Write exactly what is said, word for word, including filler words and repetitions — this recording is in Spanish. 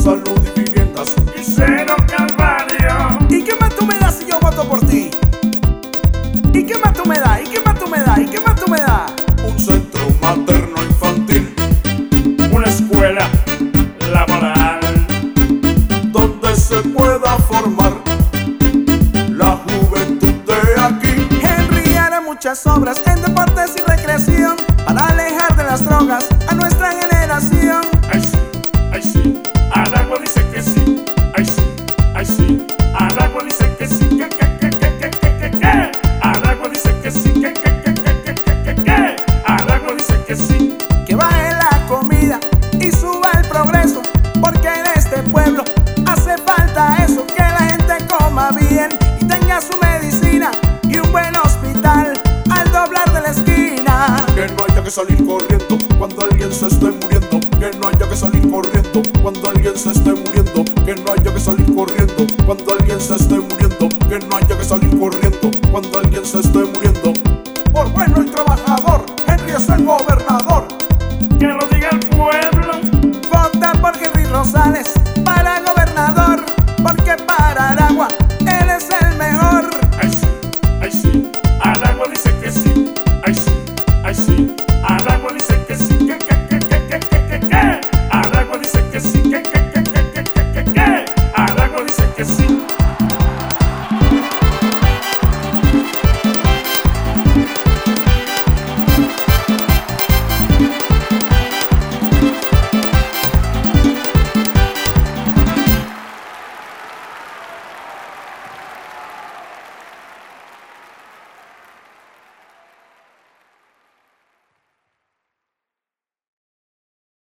salud y viviendas y cero calvario. ¿Y qué más tú me das si yo voto por ti? ¿Y qué más tú me das? ¿Y qué más tú me das? ¿Y qué más tú me das? Un centro materno infantil, una escuela laboral donde se pueda formar la juventud de aquí. Henry hará muchas obras en deportes y recreación para alejar de las drogas a nuestra generación. Ay sí, ay sí, Aragua dice que sí. Ay sí, ay sí, Aragua dice que sí. Que, que, que, que, que, que, que, que. Aragua dice que sí. Que, que, que, que, que, que, que, que. Aragua dice que sí. Que baje la comida y suba el progreso, porque en este pueblo hace falta eso, que la gente coma bien y tenga su medicina y un buen hospital al doblar de la esquina. Que no haya que salir corriendo cuando alguien se esté muriendo. Que no haya que salir corriendo cuando alguien se esté muriendo. Que no haya que salir corriendo cuando alguien se esté muriendo. Que no haya que salir corriendo cuando alguien se esté muriendo.